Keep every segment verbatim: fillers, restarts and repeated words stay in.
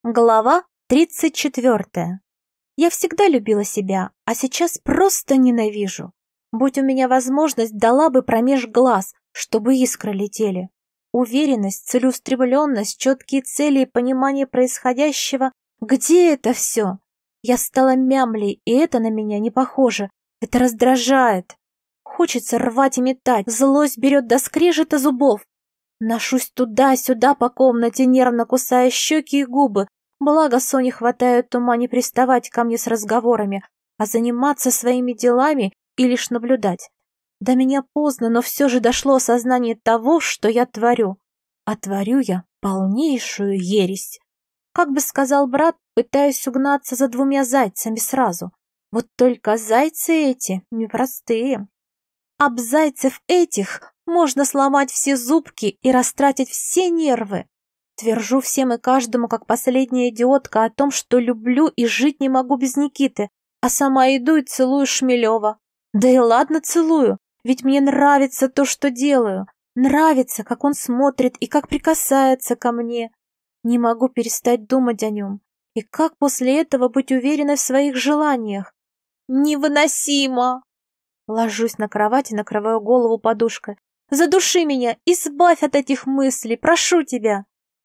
Глава тридцать четвертая. Я всегда любила себя, а сейчас просто ненавижу. Будь у меня возможность, дала бы промеж глаз, чтобы искры летели. Уверенность, целеустремленность, четкие цели и понимание происходящего. Где это все? Я стала мямлей, и это на меня не похоже. Это раздражает. Хочется рвать и метать, злость берет до скрежета зубов. Ношусь туда-сюда по комнате, нервно кусая щеки и губы. Благо Соне хватает ума не приставать ко мне с разговорами, а заниматься своими делами и лишь наблюдать. До меня поздно, но все же дошло осознание того, что я творю. А творю я полнейшую ересь. Как бы сказал брат, пытаюсь угнаться за двумя зайцами сразу. Вот только зайцы эти непростые. Об зайцев этих можно сломать все зубки и растратить все нервы. Твержу всем и каждому, как последняя идиотка, о том, что люблю и жить не могу без Никиты, а сама иду и целую Шмелева. Да и ладно целую, ведь мне нравится то, что делаю. Нравится, как он смотрит и как прикасается ко мне. Не могу перестать думать о нем. И как после этого быть уверенной в своих желаниях? Невыносимо! Ложусь на кровать и накрываю голову подушкой. Задуши меня, избавь от этих мыслей, прошу тебя.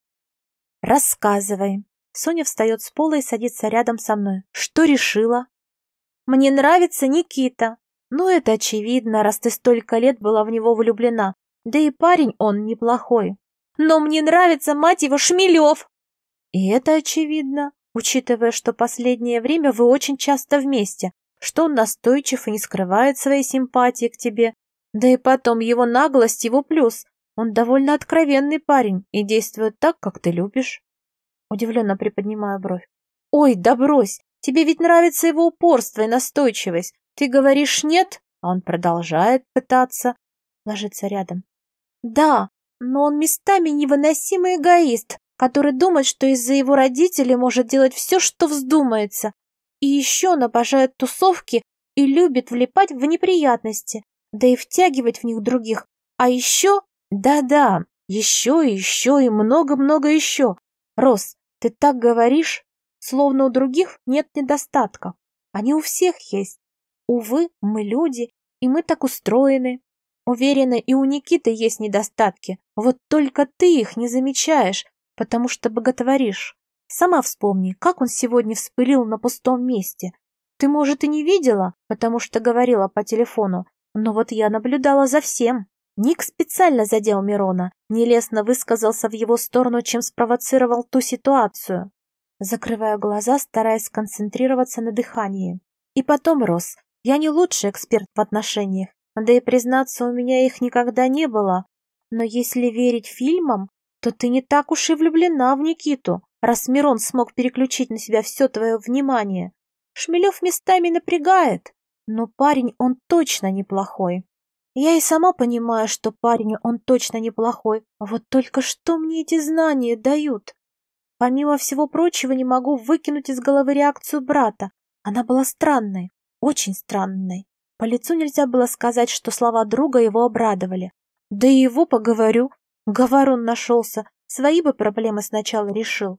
Рассказывай. Соня встает с пола и садится рядом со мной. Что решила? Мне нравится Никита. Ну, это очевидно, раз ты столько лет была в него влюблена. Да и парень он неплохой. Но мне нравится, мать его, Шмелев. И это очевидно, учитывая, что последнее время вы очень часто вместе, что он настойчив и не скрывает своей симпатии к тебе. Да и потом его наглость, его плюс. Он довольно откровенный парень и действует так, как ты любишь. Удивленно приподнимаю бровь. Ой, да брось, тебе ведь нравится его упорство и настойчивость. Ты говоришь нет, а он продолжает пытаться. Ложится рядом. Да, но он местами невыносимый эгоист, который думает, что из-за его родителей может делать все, что вздумается. И еще он обожает тусовки и любит влипать в неприятности, да и втягивать в них других. А еще... Да-да, еще и еще и много-много еще. Рос, ты так говоришь, словно у других нет недостатков. Они у всех есть. Увы, мы люди, и мы так устроены. Уверена, и у Никиты есть недостатки. Вот только ты их не замечаешь, потому что боготворишь. Сама вспомни, как он сегодня вспылил на пустом месте. Ты, может, и не видела, потому что говорила по телефону, но вот я наблюдала за всем. Ник специально задел Мирона, нелестно высказался в его сторону, чем спровоцировал ту ситуацию. Закрываю глаза, стараясь сконцентрироваться на дыхании. И потом, Рос, я не лучший эксперт в отношениях, да и, признаться, у меня их никогда не было. Но если верить фильмам, то ты не так уж и влюблена в Никиту, раз Мирон смог переключить на себя все твое внимание. Шмелев местами напрягает, но парень он точно неплохой. Я и сама понимаю, что парень он точно неплохой, вот только что мне эти знания дают? Помимо всего прочего, не могу выкинуть из головы реакцию брата. Она была странной, очень странной. По лицу нельзя было сказать, что слова друга его обрадовали. Да и его поговорю. Говорун нашелся, свои бы проблемы сначала решил.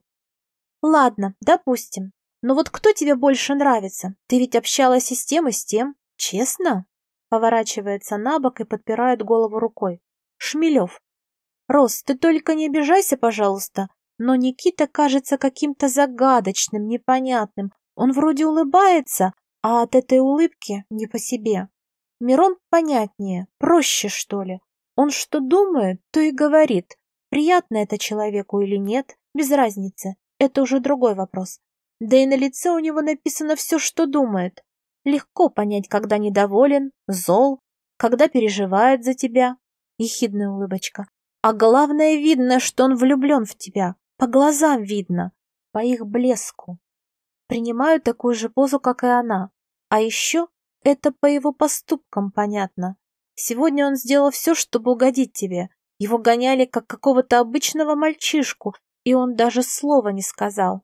Ладно, допустим. Но вот кто тебе больше нравится? Ты ведь общалась и с тем, и с тем. Честно? Поворачивается на бок и подпирает голову рукой. Шмелев. Рос, ты только не обижайся, пожалуйста, но Никита кажется каким-то загадочным, непонятным. Он вроде улыбается, а от этой улыбки не по себе. Мирон понятнее, проще, что ли. Он что думает, то и говорит. Приятно это человеку или нет, без разницы. Это уже другой вопрос. Да и на лице у него написано все, что думает. Легко понять, когда недоволен, зол, когда переживает за тебя. Ехидная улыбочка. А главное, видно, что он влюблен в тебя. По глазам видно, по их блеску. Принимаю такую же позу, как и она. А еще это по его поступкам понятно. Сегодня он сделал все, чтобы угодить тебе. Его гоняли, как какого-то обычного мальчишку, и он даже слова не сказал.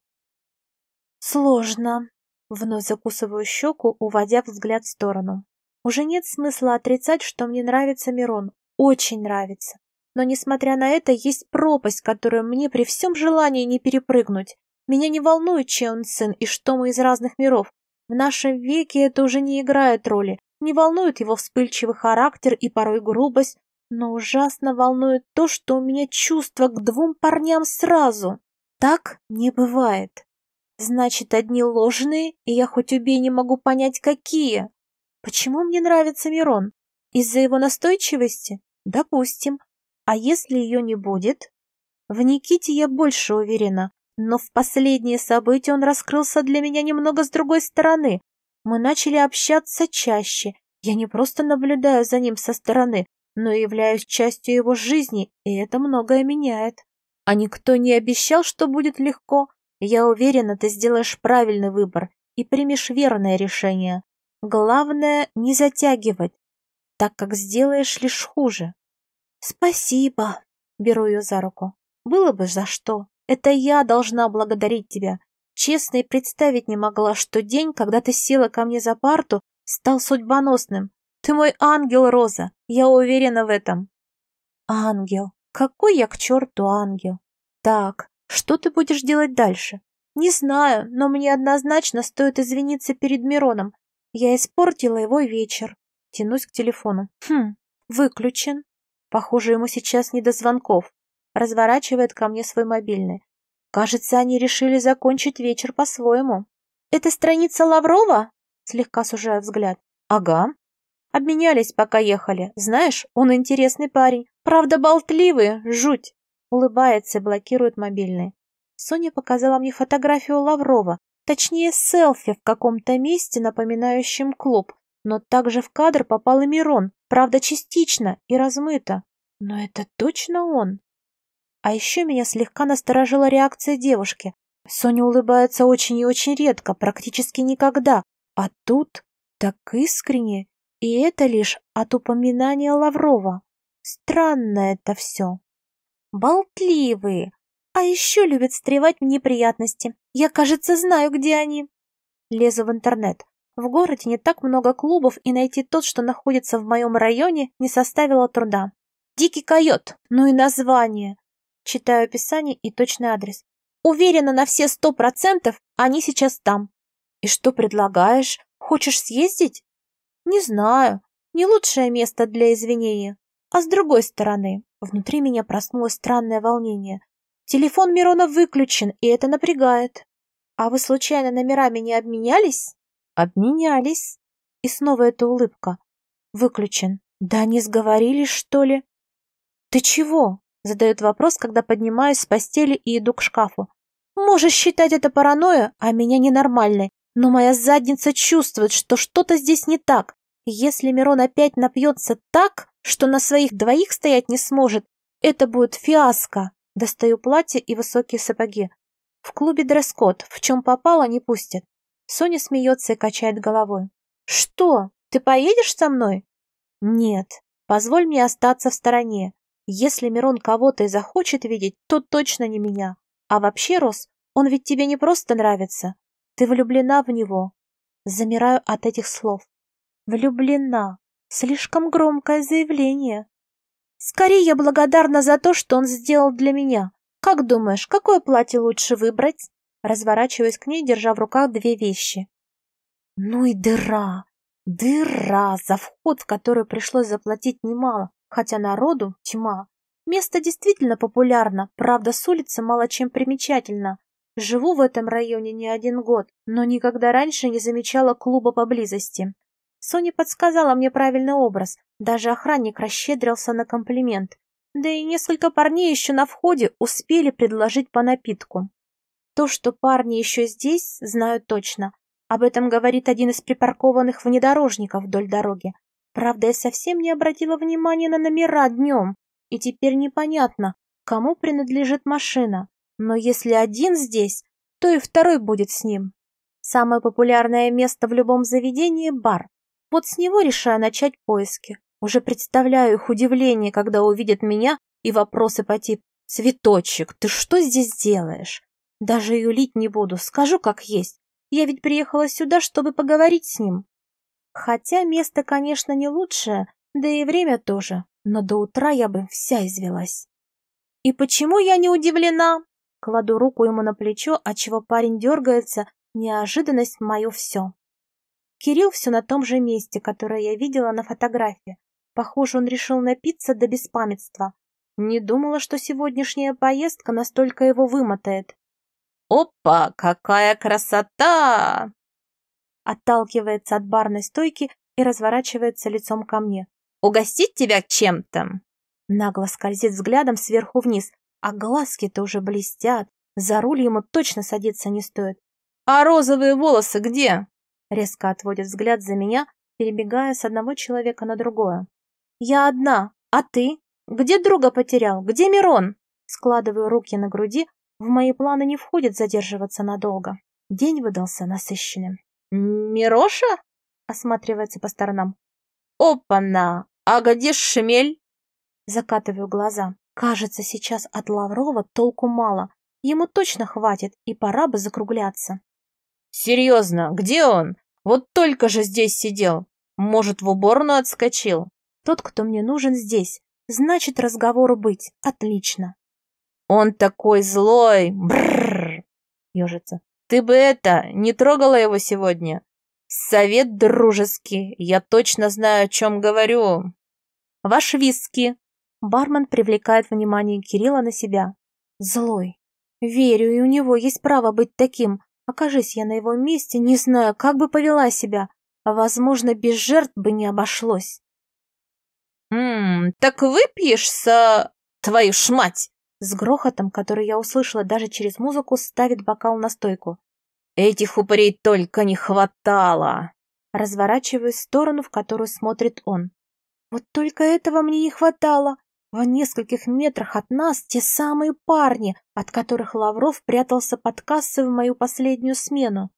Сложно. Вновь закусываю щеку, уводя взгляд в сторону. Уже нет смысла отрицать, что мне нравится Мирон. Очень нравится. Но, несмотря на это, есть пропасть, которую мне при всем желании не перепрыгнуть. Меня не волнует, чей он сын и что мы из разных миров. В нашем веке это уже не играет роли. Не волнует его вспыльчивый характер и порой грубость, но ужасно волнует то, что у меня чувства к двум парням сразу. Так не бывает. Значит, одни ложные, и я хоть убей не могу понять, какие. Почему мне нравится Мирон? Из-за его настойчивости? Допустим. А если ее не будет? В Никите я больше уверена, но в последние события он раскрылся для меня немного с другой стороны. Мы начали общаться чаще. Я не просто наблюдаю за ним со стороны, но и являюсь частью его жизни, и это многое меняет. А никто не обещал, что будет легко. Я уверена, ты сделаешь правильный выбор и примешь верное решение. Главное, не затягивать, так как сделаешь лишь хуже. Спасибо. Беру ее за руку. Было бы за что. Это я должна благодарить тебя. Честно, и представить не могла, что день, когда ты села ко мне за парту, стал судьбоносным. Ты мой ангел, Роза. Я уверена в этом. Ангел. Какой я к черту ангел? Так, что ты будешь делать дальше? Не знаю, но мне однозначно стоит извиниться перед Мироном. Я испортила его вечер. Тянусь к телефону. Хм, выключен. Похоже, ему сейчас не до звонков. Разворачивает ко мне свой мобильный. Кажется, они решили закончить вечер по-своему. Это страница Лаврова? Слегка сужаю взгляд. Ага. Обменялись, пока ехали. Знаешь, он интересный парень. Правда, болтливый, жуть. Улыбается и блокирует мобильный. Соня показала мне фотографию Лаврова, точнее селфи в каком-то месте, напоминающем клуб, но также в кадр попал и Мирон, правда частично и размыто. Но это точно он. А еще меня слегка насторожила реакция девушки. Соня улыбается очень и очень редко, практически никогда, а тут так искренне, и это лишь от упоминания Лаврова. Странно это все. Болтливые. А еще любят встревать в неприятности. Я, кажется, знаю, где они. Лезу в интернет. В городе не так много клубов, и найти тот, что находится в моем районе, не составило труда. Дикий койот. Ну и название. Читаю описание и точный адрес. Уверена на все сто процентов, они сейчас там. И что предлагаешь? Хочешь съездить? Не знаю. Не лучшее место для извинения. А с другой стороны, внутри меня проснулось странное волнение. Телефон Мирона выключен, и это напрягает. А вы случайно номерами не обменялись? Обменялись. И снова эта улыбка. Выключен. Да они сговорились, что ли? Ты чего? Задает вопрос, когда поднимаюсь с постели и иду к шкафу. Можешь считать это паранойя, а меня ненормальной, но моя задница чувствует, что что-то здесь не так. Если Мирон опять напьется так, что на своих двоих стоять не сможет, это будет фиаско. Достаю платье и высокие сапоги. В клубе дресс-код, в чем попало, не пустят. Соня смеется и качает головой. Что, ты поедешь со мной? Нет, позволь мне остаться в стороне. Если Мирон кого-то и захочет видеть, то точно не меня. А вообще, Рос, он ведь тебе не просто нравится. Ты влюблена в него. Замираю от этих слов. Влюблена. Слишком громкое заявление. Скорее, я благодарна за то, что он сделал для меня. Как думаешь, какое платье лучше выбрать? Разворачиваясь к ней, держа в руках две вещи. Ну и дыра. Дыра, за вход в который пришлось заплатить немало, хотя народу тьма. Место действительно популярно, правда, с улицы мало чем примечательно. Живу в этом районе не один год, но никогда раньше не замечала клуба поблизости. Соня подсказала мне правильный образ, даже охранник расщедрился на комплимент. Да и несколько парней еще на входе успели предложить по напитку. То, что парни еще здесь, знаю точно. Об этом говорит один из припаркованных внедорожников вдоль дороги. Правда, я совсем не обратила внимания на номера днем, и теперь непонятно, кому принадлежит машина. Но если один здесь, то и второй будет с ним. Самое популярное место в любом заведении – бар. Вот с него решаю начать поиски. Уже представляю их удивление, когда увидят меня, и вопросы по типу «Цветочек, ты что здесь делаешь?» Даже юлить не буду, скажу как есть. Я ведь приехала сюда, чтобы поговорить с ним. Хотя место, конечно, не лучшее, да и время тоже, но до утра я бы вся извелась. И почему я не удивлена? Кладу руку ему на плечо, отчего парень дергается. Неожиданность — мое все. Кирилл все на том же месте, которое я видела на фотографии. Похоже, он решил напиться до беспамятства. Не думала, что сегодняшняя поездка настолько его вымотает. «Опа, какая красота!» Отталкивается от барной стойки и разворачивается лицом ко мне. «Угостить тебя чем-то?» Нагло скользит взглядом сверху вниз, а глазки-то уже блестят. За руль ему точно садиться не стоит. «А розовые волосы где?» Резко отводит взгляд за меня, перебегая с одного человека на другое. «Я одна, а ты? Где друга потерял? Где Мирон?» Складываю руки на груди. В мои планы не входит задерживаться надолго. День выдался насыщенным. «Мироша?» — осматривается по сторонам. «Опа-на! А где шмель?» Закатываю глаза. Кажется, сейчас от Лаврова толку мало. Ему точно хватит, и пора бы закругляться. «Серьезно, где он? Вот только же здесь сидел. Может, в уборную отскочил?» «Тот, кто мне нужен, здесь. Значит, разговору быть. Отлично». «Он такой злой! Брррр!» Ёжится. «Ты бы это, не трогала его сегодня? Совет дружеский, я точно знаю, о чем говорю». «Ваш виски!» Бармен привлекает внимание Кирилла на себя. Злой. Верю, и у него есть право быть таким. Окажись я на его месте, не знаю, как бы повела себя. А, возможно, без жертв бы не обошлось. «Ммм, так выпьешь со... твою ж мать!» С грохотом, который я услышала даже через музыку, ставит бокал на стойку. «Этих упырей только не хватало!» Разворачиваюсь в сторону, в которую смотрит он. Вот только этого мне не хватало. В нескольких метрах от нас те самые парни, от которых Лавров прятался под кассой в мою последнюю смену.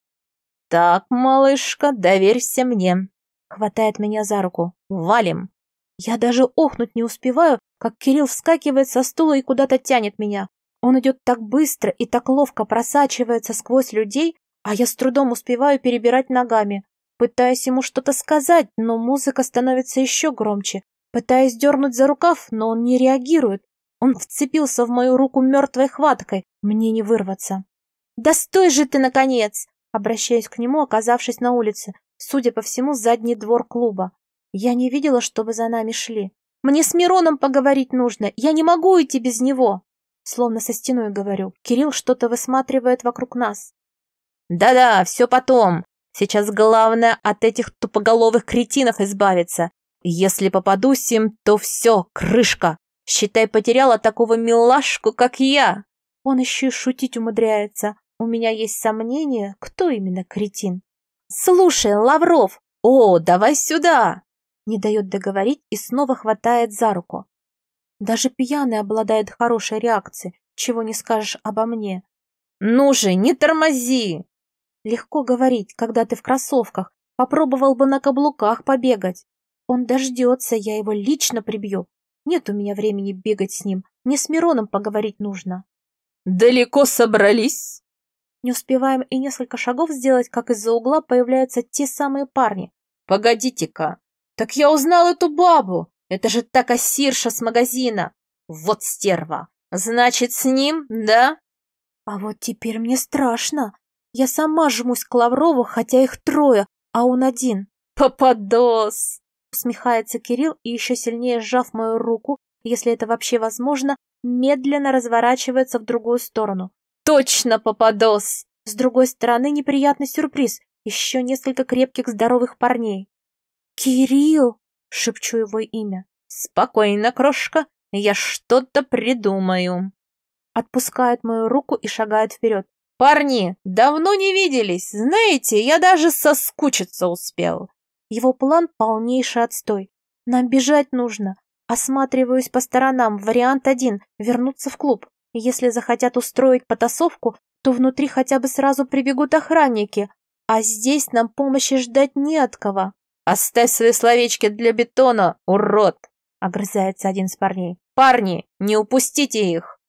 «Так, малышка, доверься мне!» Хватает меня за руку. «Валим!» Я даже охнуть не успеваю, как Кирилл вскакивает со стула и куда-то тянет меня. Он идет так быстро и так ловко просачивается сквозь людей, а я с трудом успеваю перебирать ногами. Пытаюсь ему что-то сказать, но музыка становится еще громче. Пытаюсь дернуть за рукав, но он не реагирует. Он вцепился в мою руку мертвой хваткой. Мне не вырваться. «Да стой же ты, наконец!» Обращаюсь к нему, оказавшись на улице. Судя по всему, задний двор клуба. Я не видела, чтобы за нами шли. «Мне с Мироном поговорить нужно. Я не могу уйти без него!» Словно со стеной говорю. Кирилл что-то высматривает вокруг нас. «Да-да, все потом. Сейчас главное от этих тупоголовых кретинов избавиться. Если попадусь им, то все, крышка. Считай, потеряла такого милашку, как я». Он еще и шутить умудряется. У меня есть сомнения, кто именно кретин. «Слушай, Лавров!» «О, давай сюда!» Не дает договорить и снова хватает за руку. Даже пьяный обладает хорошей реакцией, чего не скажешь обо мне. «Ну же, не тормози!» Легко говорить, когда ты в кроссовках. Попробовал бы на каблуках побегать. Он дождется, я его лично прибью. Нет у меня времени бегать с ним. Мне с Мироном поговорить нужно. «Далеко собрались?» Не успеваем и несколько шагов сделать, как из-за угла появляются те самые парни. «Погодите-ка, так я узнал эту бабу. Это же та кассирша с магазина. Вот стерва. Значит, с ним, да?» А вот теперь мне страшно. Я сама жмусь к Лаврову, хотя их трое, а он один. «Попадос!» Усмехается Кирилл и, еще сильнее сжав мою руку, если это вообще возможно, медленно разворачивается в другую сторону. «Точно попадос!» С другой стороны неприятный сюрприз. Еще несколько крепких здоровых парней. «Кирилл!» — шепчу его имя. «Спокойно, крошка, я что-то придумаю». Отпускает мою руку и шагает вперед. «Парни, давно не виделись. Знаете, я даже соскучиться успел». Его план — полнейший отстой. Нам бежать нужно. Осматриваюсь по сторонам. Вариант один — вернуться в клуб. Если захотят устроить потасовку, то внутри хотя бы сразу прибегут охранники. А здесь нам помощи ждать не от кого. «Оставь свои словечки для бетона, урод!» — огрызается один из парней. «Парни, не упустите их!»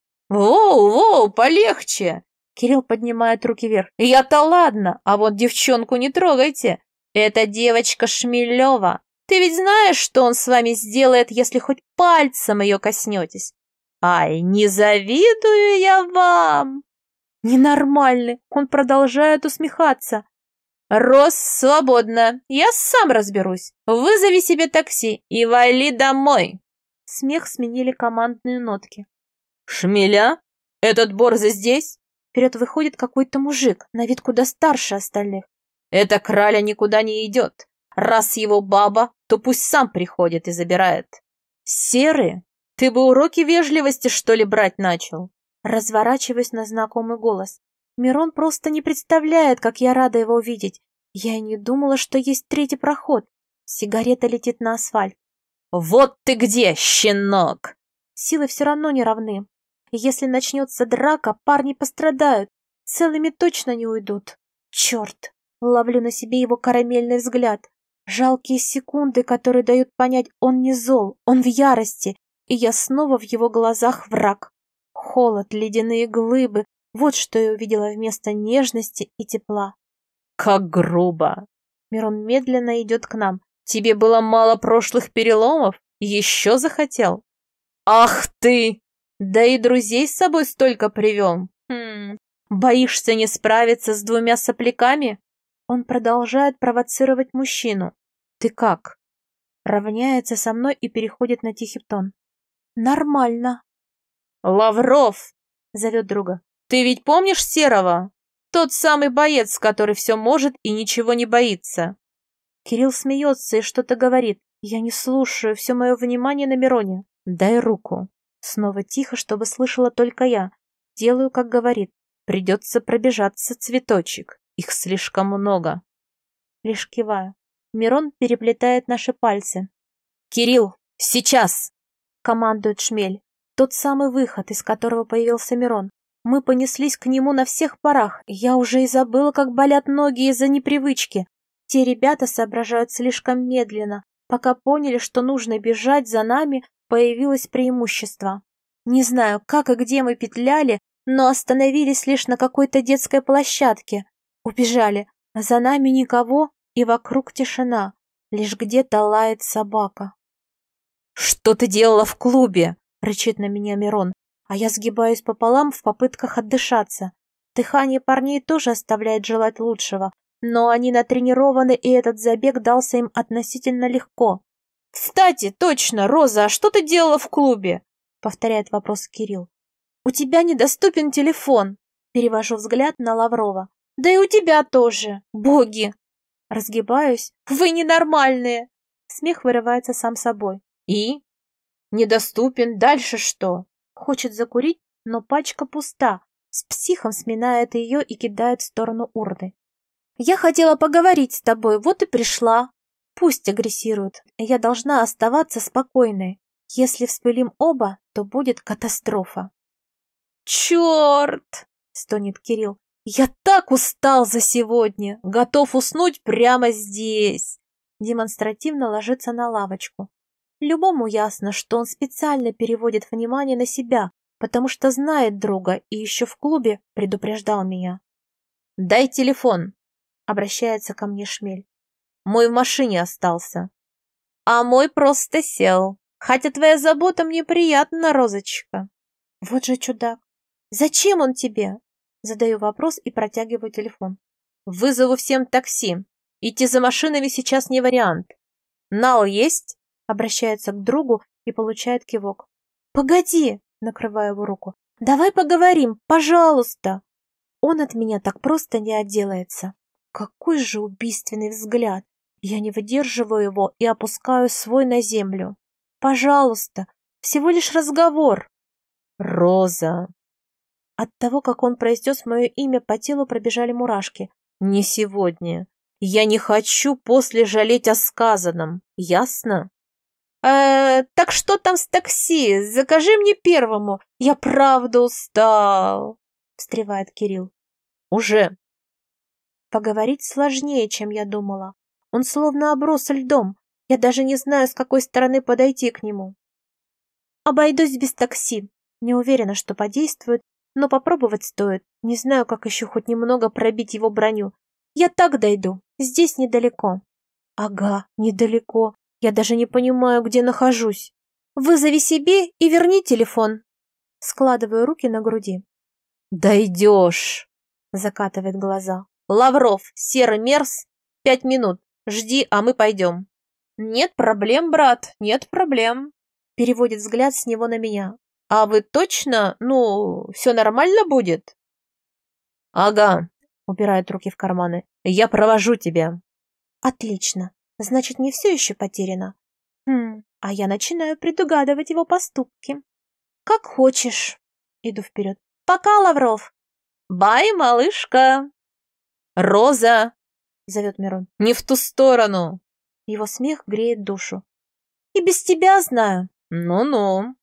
«Воу-воу, полегче!» Кирилл поднимает руки вверх. «Я-то ладно, а вот девчонку не трогайте. Это девочка Шмелева. Ты ведь знаешь, что он с вами сделает, если хоть пальцем ее коснетесь?» Ай, не завидую я вам. Ненормальный, он продолжает усмехаться. Рос, свободно, я сам разберусь. Вызови себе такси и вали домой. Смех сменили командные нотки. Шмеля? Этот борзый здесь? Вперед выходит какой-то мужик, на вид куда старше остальных. Эта краля никуда не идет. Раз его баба, то пусть сам приходит и забирает. Серый, ты бы уроки вежливости, что ли, брать начал? Разворачиваясь на знакомый голос. Мирон просто не представляет, как я рада его увидеть. Я и не думала, что есть третий проход. Сигарета летит на асфальт. Вот ты где, щенок! Силы все равно не равны. Если начнется драка, парни пострадают. Целыми точно не уйдут. Черт! Ловлю на себе его карамельный взгляд. Жалкие секунды, которые дают понять, он не зол, он в ярости. И я снова в его глазах враг. Холод, ледяные глыбы. Вот что я увидела вместо нежности и тепла. Как грубо! Мирон медленно идет к нам. Тебе было мало прошлых переломов? Еще захотел? Ах ты! Да и друзей с собой столько привел. Хм. Боишься не справиться с двумя сопляками? Он продолжает провоцировать мужчину. Ты как? Равняется со мной и переходит на тихий тон. Нормально. Лавров! Зовет друга. Ты ведь помнишь Серого? Тот самый боец, который все может и ничего не боится. Кирилл смеется и что-то говорит. Я не слушаю, все мое внимание на Мироне. Дай руку. Снова тихо, чтобы слышала только я. Делаю, как говорит. Придется пробежаться, цветочек. Их слишком много. Лишь киваю. Мирон переплетает наши пальцы. «Кирилл, сейчас!» Командует Шмель. Тот самый выход, из которого появился Мирон. Мы понеслись к нему на всех парах. Я уже и забыла, как болят ноги из-за непривычки. Те ребята соображают слишком медленно. Пока поняли, что нужно бежать, за нами появилось преимущество. Не знаю, как и где мы петляли, но остановились лишь на какой-то детской площадке. Убежали, а за нами никого, и вокруг тишина. Лишь где-то лает собака. «Что ты делала в клубе?» — рычит на меня Мирон, а я сгибаюсь пополам в попытках отдышаться. Дыхание парней тоже оставляет желать лучшего, но они натренированы, и этот забег дался им относительно легко. «Кстати, точно, Роза, а что ты делала в клубе?» — повторяет вопрос Кирилл. «У тебя недоступен телефон», — перевожу взгляд на Лаврова. «Да и у тебя тоже, боги!» Разгибаюсь. «Вы ненормальные!» Смех вырывается сам собой. «И? Недоступен, дальше что?» Хочет закурить, но пачка пуста. С психом сминает ее и кидает в сторону урны. «Я хотела поговорить с тобой, вот и пришла». Пусть агрессируют, я должна оставаться спокойной. Если вспылим оба, то будет катастрофа. «Черт!» — стонет Кирилл. «Я так устал за сегодня! Готов уснуть прямо здесь!» Демонстративно ложится на лавочку. Любому ясно, что он специально переводит внимание на себя, потому что знает друга и еще в клубе предупреждал меня. «Дай телефон!» — обращается ко мне Шмель. «Мой в машине остался». «А мой просто сел. Хотя твоя забота мне приятна, Розочка». Вот же чудак. «Зачем он тебе?» Задаю вопрос и протягиваю телефон. «Вызову всем такси. Идти за машинами сейчас не вариант. Нал есть?» Обращается к другу и получает кивок. «Погоди!» — накрываю его руку. «Давай поговорим, пожалуйста!» Он от меня так просто не отделается. Какой же убийственный взгляд! Я не выдерживаю его и опускаю свой на землю. «Пожалуйста, всего лишь разговор!» «Роза!» От того, как он произнес мое имя, по телу пробежали мурашки. «Не сегодня. Я не хочу после жалеть о сказанном. Ясно?» «Э, так что там с такси? Закажи мне первому. Я правда устал», — встревает Кирилл. «Уже». Поговорить сложнее, чем я думала. Он словно оброс льдом. Я даже не знаю, с какой стороны подойти к нему. Обойдусь без такси. Не уверена, что подействует, но попробовать стоит. Не знаю, как еще хоть немного пробить его броню. Я так дойду. Здесь недалеко. Ага, недалеко. Я даже не понимаю, где нахожусь. Вызови себе и верни телефон. Складываю руки на груди. «Дойдешь!» — закатывает глаза. «Лавров, серый мерз, пять минут. Жди, а мы пойдем». «Нет проблем, брат, нет проблем», — переводит взгляд с него на меня. «А вы точно, ну, все нормально будет?» «Ага», — убирает руки в карманы. «Я провожу тебя». Отлично. Значит, не все еще потеряно. Хм, а я начинаю предугадывать его поступки. Как хочешь. Иду вперед. Пока, Лавров. «Бай, малышка!» «Роза!» — зовет Мирон. «Не в ту сторону!» Его смех греет душу. «И без тебя знаю!» «Ну-ну!»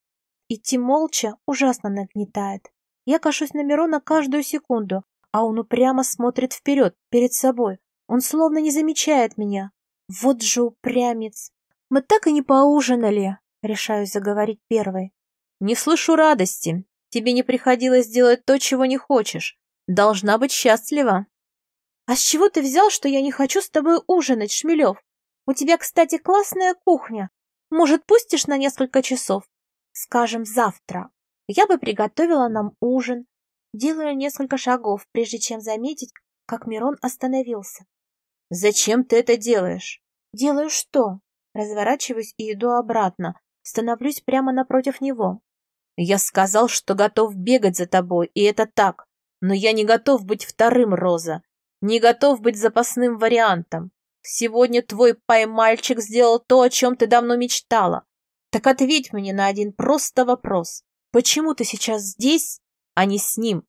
Идти молча ужасно нагнетает. Я кашусь на Мирона каждую секунду, а он упрямо смотрит вперед, перед собой. Он словно не замечает меня. Вот же упрямец. Мы так и не поужинали, решаюсь заговорить первой. «Не слышу радости. Тебе не приходилось делать то, чего не хочешь. Должна быть счастлива». «А с чего ты взял, что я не хочу с тобой ужинать, Шмелев? У тебя, кстати, классная кухня. Может, пустишь на несколько часов? Скажем, завтра. Я бы приготовила нам ужин». Делаю несколько шагов, прежде чем заметить, как Мирон остановился. «Зачем ты это делаешь?» «Делаю что?» Разворачиваюсь и иду обратно. Становлюсь прямо напротив него. «Я сказал, что готов бегать за тобой, и это так. Но я не готов быть вторым, Роза. Не готов быть запасным вариантом. Сегодня твой пай-мальчик сделал то, о чем ты давно мечтала. Так ответь мне на один просто вопрос. Почему ты сейчас здесь, а не с ним?»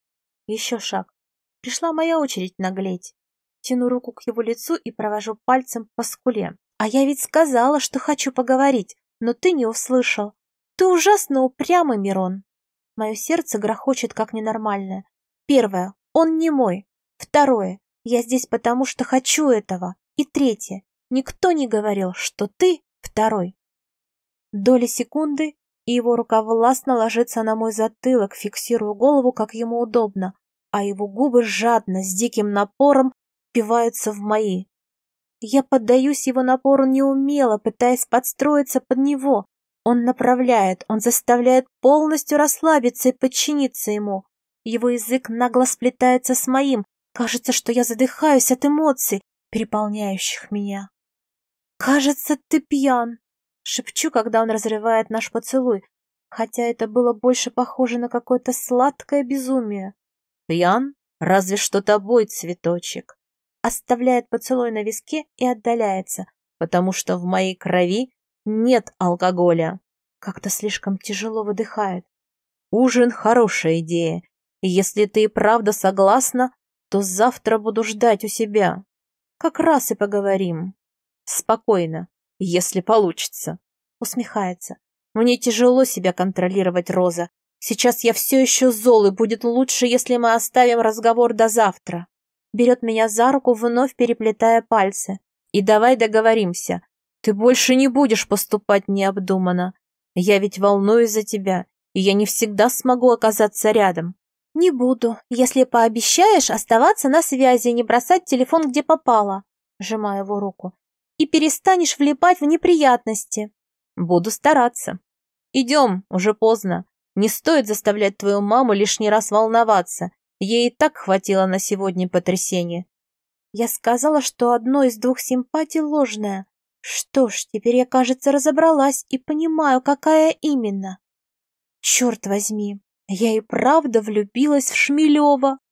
Еще шаг. Пришла моя очередь наглеть. Тяну руку к его лицу и провожу пальцем по скуле. А я ведь сказала, что хочу поговорить, но ты не услышал. Ты ужасно упрямый, Мирон. Мое сердце грохочет как ненормальное. Первое. Он не мой. Второе. Я здесь потому, что хочу этого. И третье. Никто не говорил, что ты второй. Доли секунды, и его рука властно ложится на мой затылок, фиксируя голову, как ему удобно, а его губы жадно, с диким напором, впиваются в мои. Я поддаюсь его напору неумело, пытаясь подстроиться под него. Он направляет, он заставляет полностью расслабиться и подчиниться ему. Его язык нагло сплетается с моим. Кажется, что я задыхаюсь от эмоций, переполняющих меня. «Кажется, ты пьян», — шепчу, когда он разрывает наш поцелуй, хотя это было больше похоже на какое-то сладкое безумие. «Пьян? Разве что тобой, цветочек». Оставляет поцелуй на виске и отдаляется, потому что в моей крови нет алкоголя. Как-то слишком тяжело выдыхает. Ужин — хорошая идея. И если ты и правда согласна, то завтра буду ждать у себя. Как раз и поговорим. Спокойно, если получится. Усмехается. Мне тяжело себя контролировать, Роза. Сейчас я все еще зол, и будет лучше, если мы оставим разговор до завтра. Берет меня за руку, вновь переплетая пальцы. И давай договоримся. Ты больше не будешь поступать необдуманно. Я ведь волнуюсь за тебя, и я не всегда смогу оказаться рядом. Не буду, если пообещаешь оставаться на связи и не бросать телефон где попало. Сжимаю его руку. И перестанешь влипать в неприятности. Буду стараться. Идем, уже поздно. Не стоит заставлять твою маму лишний раз волноваться. Ей и так хватило на сегодня потрясения. Я сказала, что одно из двух симпатий ложная. Что ж, теперь я, кажется, разобралась и понимаю, какая именно. Черт возьми, я и правда влюбилась в Шмелева.